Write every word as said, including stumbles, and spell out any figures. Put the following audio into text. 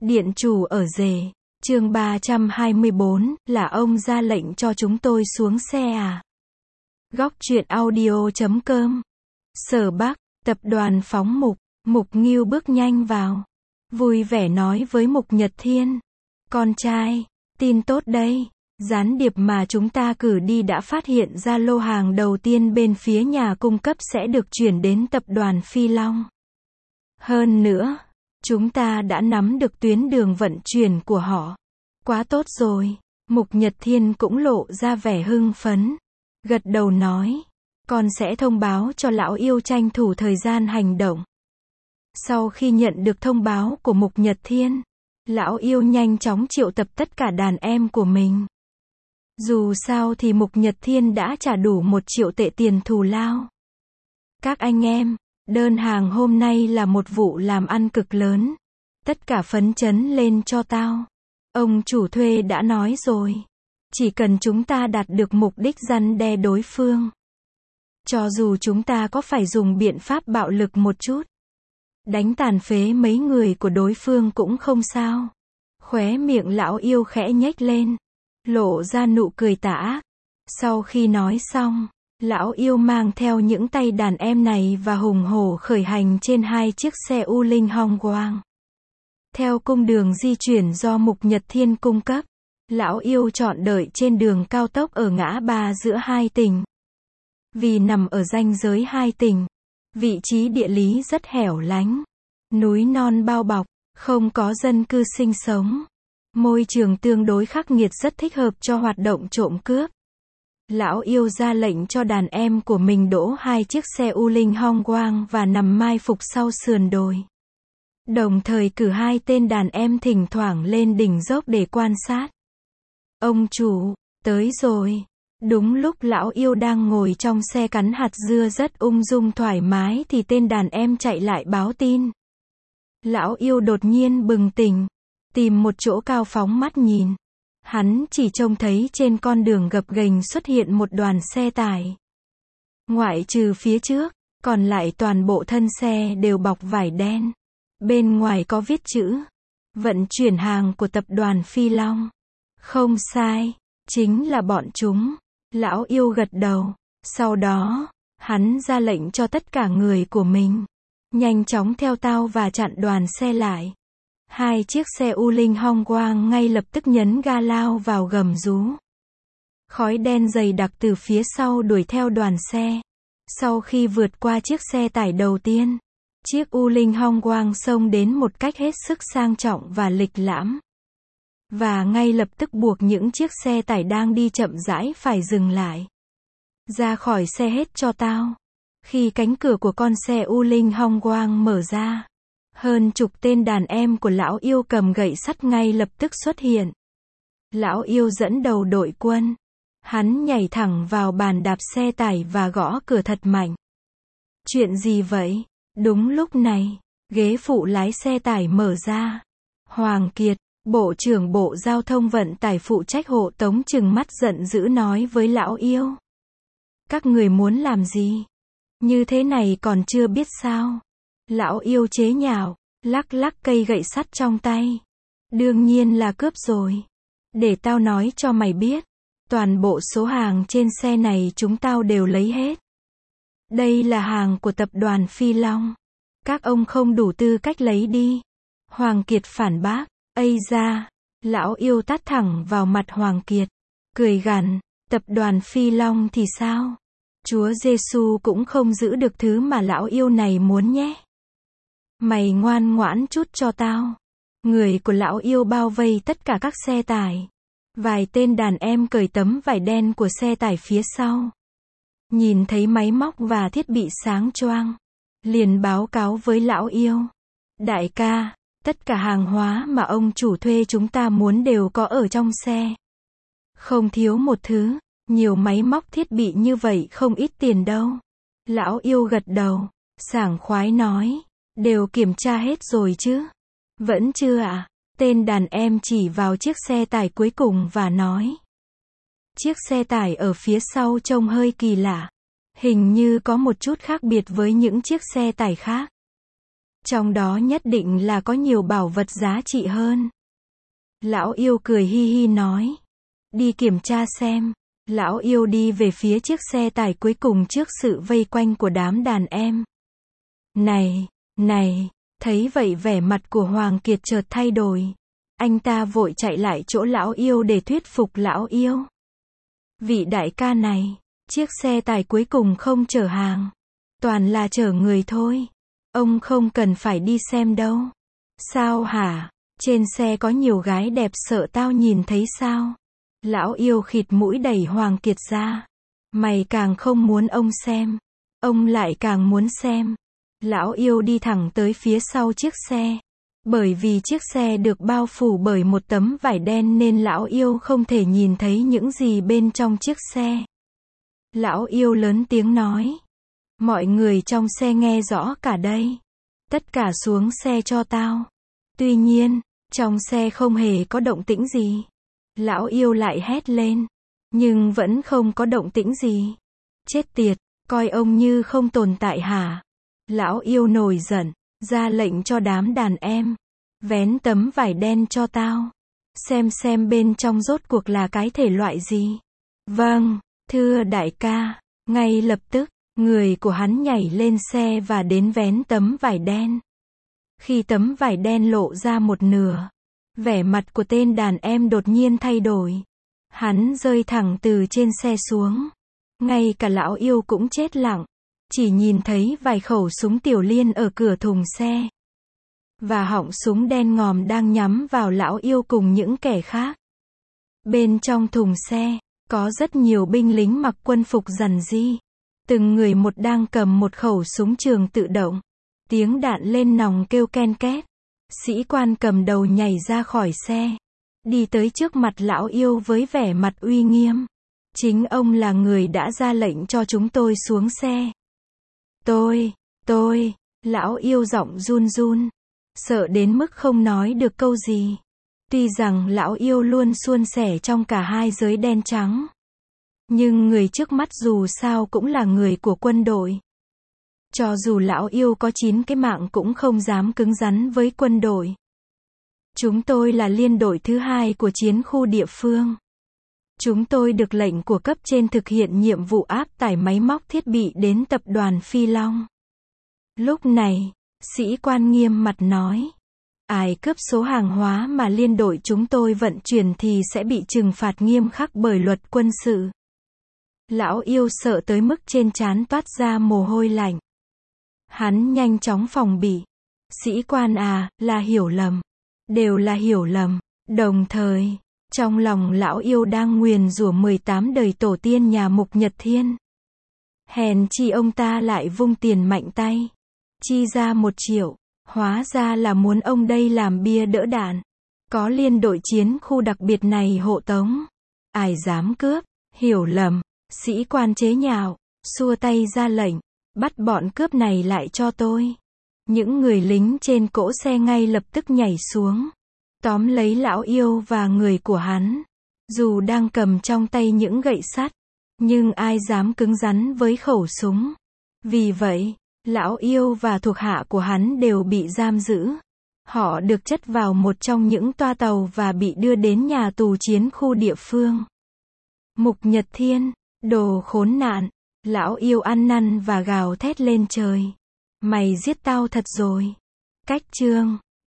Điện chủ ở rể. Chương ba trăm hai mươi bốn, là ông ra lệnh cho chúng tôi xuống xe à? Góc truyện audio chấm com. Sở Bắc, tập đoàn phóng Mục, Mục Nghiêu bước nhanh vào. Vui vẻ nói với Mục Nhật Thiên. Con trai, tin tốt đây. Gián điệp mà chúng ta cử đi đã phát hiện ra lô hàng đầu tiên bên phía nhà cung cấp sẽ được chuyển đến tập đoàn Phi Long. Hơn nữa, chúng ta đã nắm được tuyến đường vận chuyển của họ. Quá tốt rồi. Mục Nhật Thiên cũng lộ ra vẻ hưng phấn. Gật đầu nói. Con sẽ thông báo cho lão yêu tranh thủ thời gian hành động. Sau khi nhận được thông báo của Mục Nhật Thiên, lão yêu nhanh chóng triệu tập tất cả đàn em của mình. Dù sao thì Mục Nhật Thiên đã trả đủ một triệu tệ tiền thù lao. Các anh em, đơn hàng hôm nay là một vụ làm ăn cực lớn. Tất cả phấn chấn lên cho tao. Ông chủ thuê đã nói rồi. Chỉ cần chúng ta đạt được mục đích răn đe đối phương. Cho dù chúng ta có phải dùng biện pháp bạo lực một chút. Đánh tàn phế mấy người của đối phương cũng không sao. Khóe miệng lão yêu khẽ nhếch lên. Lộ ra nụ cười tà. Sau khi nói xong, lão yêu mang theo những tay đàn em này và hùng hổ khởi hành trên hai chiếc xe U Linh Hong Quang. Theo cung đường di chuyển do Mục Nhật Thiên cung cấp, lão yêu chọn đợi trên đường cao tốc ở ngã ba giữa hai tỉnh. Vì nằm ở ranh giới hai tỉnh, vị trí địa lý rất hẻo lánh, núi non bao bọc, không có dân cư sinh sống. Môi trường tương đối khắc nghiệt rất thích hợp cho hoạt động trộm cướp. Lão yêu ra lệnh cho đàn em của mình đỗ hai chiếc xe U Linh Hong Quang và nằm mai phục sau sườn đồi. Đồng thời cử hai tên đàn em thỉnh thoảng lên đỉnh dốc để quan sát. Ông chủ, tới rồi. Đúng lúc lão yêu đang ngồi trong xe cắn hạt dưa rất ung dung thoải mái thì tên đàn em chạy lại báo tin. Lão yêu đột nhiên bừng tỉnh, tìm một chỗ cao phóng mắt nhìn. Hắn chỉ trông thấy trên con đường gập ghềnh xuất hiện một đoàn xe tải. Ngoại trừ phía trước, còn lại toàn bộ thân xe đều bọc vải đen. Bên ngoài có viết chữ vận chuyển hàng của tập đoàn Phi Long. Không sai, chính là bọn chúng. Lão yêu gật đầu. Sau đó, hắn ra lệnh cho tất cả người của mình nhanh chóng theo tao và chặn đoàn xe lại. Hai chiếc xe U Linh Hong Quang ngay lập tức nhấn ga lao vào gầm rú. Khói đen dày đặc từ phía sau đuổi theo đoàn xe. Sau khi vượt qua chiếc xe tải đầu tiên, chiếc U Linh Hong Quang xông đến một cách hết sức sang trọng và lịch lãm. Và ngay lập tức buộc những chiếc xe tải đang đi chậm rãi phải dừng lại. Ra khỏi xe hết cho tao. Khi cánh cửa của con xe U Linh Hong Quang mở ra, hơn chục tên đàn em của lão yêu cầm gậy sắt ngay lập tức xuất hiện. Lão yêu dẫn đầu đội quân. Hắn nhảy thẳng vào bàn đạp xe tải và gõ cửa thật mạnh. Chuyện gì vậy? Đúng lúc này, ghế phụ lái xe tải mở ra. Hoàng Kiệt, Bộ trưởng Bộ Giao thông Vận tải phụ trách hộ tống trừng mắt giận dữ nói với lão yêu. Các người muốn làm gì? Như thế này còn chưa biết sao? Lão yêu chế nhạo, lắc lắc cây gậy sắt trong tay. Đương nhiên là cướp rồi. Để tao nói cho mày biết. Toàn bộ số hàng trên xe này chúng tao đều lấy hết. Đây là hàng của tập đoàn Phi Long. Các ông không đủ tư cách lấy đi. Hoàng Kiệt phản bác. Ây da, lão yêu tát thẳng vào mặt Hoàng Kiệt. Cười gằn, tập đoàn Phi Long thì sao? Chúa Giêsu cũng không giữ được thứ mà lão yêu này muốn nhé. Mày ngoan ngoãn chút cho tao. Người của lão yêu bao vây tất cả các xe tải. Vài tên đàn em cởi tấm vải đen của xe tải phía sau. Nhìn thấy máy móc và thiết bị sáng choang, liền báo cáo với lão yêu. Đại ca, tất cả hàng hóa mà ông chủ thuê chúng ta muốn đều có ở trong xe. Không thiếu một thứ, nhiều máy móc thiết bị như vậy không ít tiền đâu. Lão yêu gật đầu, sảng khoái nói, đều kiểm tra hết rồi chứ? Vẫn chưa ạ? À? Tên đàn em chỉ vào chiếc xe tải cuối cùng và nói. Chiếc xe tải ở phía sau trông hơi kỳ lạ. Hình như có một chút khác biệt với những chiếc xe tải khác. Trong đó nhất định là có nhiều bảo vật giá trị hơn. Lão yêu cười hi hi nói. Đi kiểm tra xem. Lão yêu đi về phía chiếc xe tải cuối cùng trước sự vây quanh của đám đàn em. Này, này, thấy vậy vẻ mặt của Hoàng Kiệt chợt thay đổi. Anh ta vội chạy lại chỗ lão yêu để thuyết phục lão yêu. Vị đại ca này, chiếc xe tải cuối cùng không chở hàng. Toàn là chở người thôi. Ông không cần phải đi xem đâu. Sao hả? Trên xe có nhiều gái đẹp sợ tao nhìn thấy sao? Lão yêu khịt mũi đẩy Hoàng Kiệt ra. Mày càng không muốn ông xem. Ông lại càng muốn xem. Lão yêu đi thẳng tới phía sau chiếc xe. Bởi vì chiếc xe được bao phủ bởi một tấm vải đen nên lão yêu không thể nhìn thấy những gì bên trong chiếc xe. Lão yêu lớn tiếng nói. Mọi người trong xe nghe rõ cả đây. Tất cả xuống xe cho tao. Tuy nhiên, trong xe không hề có động tĩnh gì. Lão yêu lại hét lên. Nhưng vẫn không có động tĩnh gì. Chết tiệt, coi ông như không tồn tại hả? Lão yêu nổi giận, ra lệnh cho đám đàn em. Vén tấm vải đen cho tao. Xem xem bên trong rốt cuộc là cái thể loại gì. Vâng, thưa đại ca. Ngay lập tức, người của hắn nhảy lên xe và đến vén tấm vải đen. Khi tấm vải đen lộ ra một nửa, vẻ mặt của tên đàn em đột nhiên thay đổi. Hắn rơi thẳng từ trên xe xuống. Ngay cả lão yêu cũng chết lặng. Chỉ nhìn thấy vài khẩu súng tiểu liên ở cửa thùng xe. Và họng súng đen ngòm đang nhắm vào lão yêu cùng những kẻ khác. Bên trong thùng xe, có rất nhiều binh lính mặc quân phục rằn ri. Từng người một đang cầm một khẩu súng trường tự động. Tiếng đạn lên nòng kêu ken két. Sĩ quan cầm đầu nhảy ra khỏi xe. Đi tới trước mặt lão yêu với vẻ mặt uy nghiêm. Chính ông là người đã ra lệnh cho chúng tôi xuống xe. Tôi, tôi, lão yêu giọng run run. Sợ đến mức không nói được câu gì. Tuy rằng lão yêu luôn suôn sẻ trong cả hai giới đen trắng. Nhưng người trước mắt dù sao cũng là người của quân đội. Cho dù lão yêu có chín cái mạng cũng không dám cứng rắn với quân đội. Chúng tôi là liên đội thứ hai của chiến khu địa phương. Chúng tôi được lệnh của cấp trên thực hiện nhiệm vụ áp tải máy móc thiết bị đến tập đoàn Phi Long. Lúc này, sĩ quan nghiêm mặt nói. Ai cướp số hàng hóa mà liên đội chúng tôi vận chuyển thì sẽ bị trừng phạt nghiêm khắc bởi luật quân sự. Lão yêu sợ tới mức trên trán toát ra mồ hôi lạnh. Hắn nhanh chóng phòng bị. Sĩ quan à, là hiểu lầm. Đều là hiểu lầm. Đồng thời, trong lòng lão yêu đang nguyền rủa mười tám đời tổ tiên nhà Mục Nhật Thiên. Hèn chi ông ta lại vung tiền mạnh tay. Chi ra một triệu. Hóa ra là muốn ông đây làm bia đỡ đạn. Có liên đội chiến khu đặc biệt này hộ tống. Ai dám cướp, hiểu lầm. Sĩ quan chế nhạo, xua tay ra lệnh. Bắt bọn cướp này lại cho tôi. Những người lính trên cỗ xe ngay lập tức nhảy xuống. Tóm lấy lão yêu và người của hắn. Dù đang cầm trong tay những gậy sắt. Nhưng ai dám cứng rắn với khẩu súng. Vì vậy, lão yêu và thuộc hạ của hắn đều bị giam giữ. Họ được chất vào một trong những toa tàu và bị đưa đến nhà tù chiến khu địa phương. Mục Nhật Thiên, đồ khốn nạn. Lão yêu ăn năn và gào thét lên trời. Mày giết tao thật rồi. Cách chương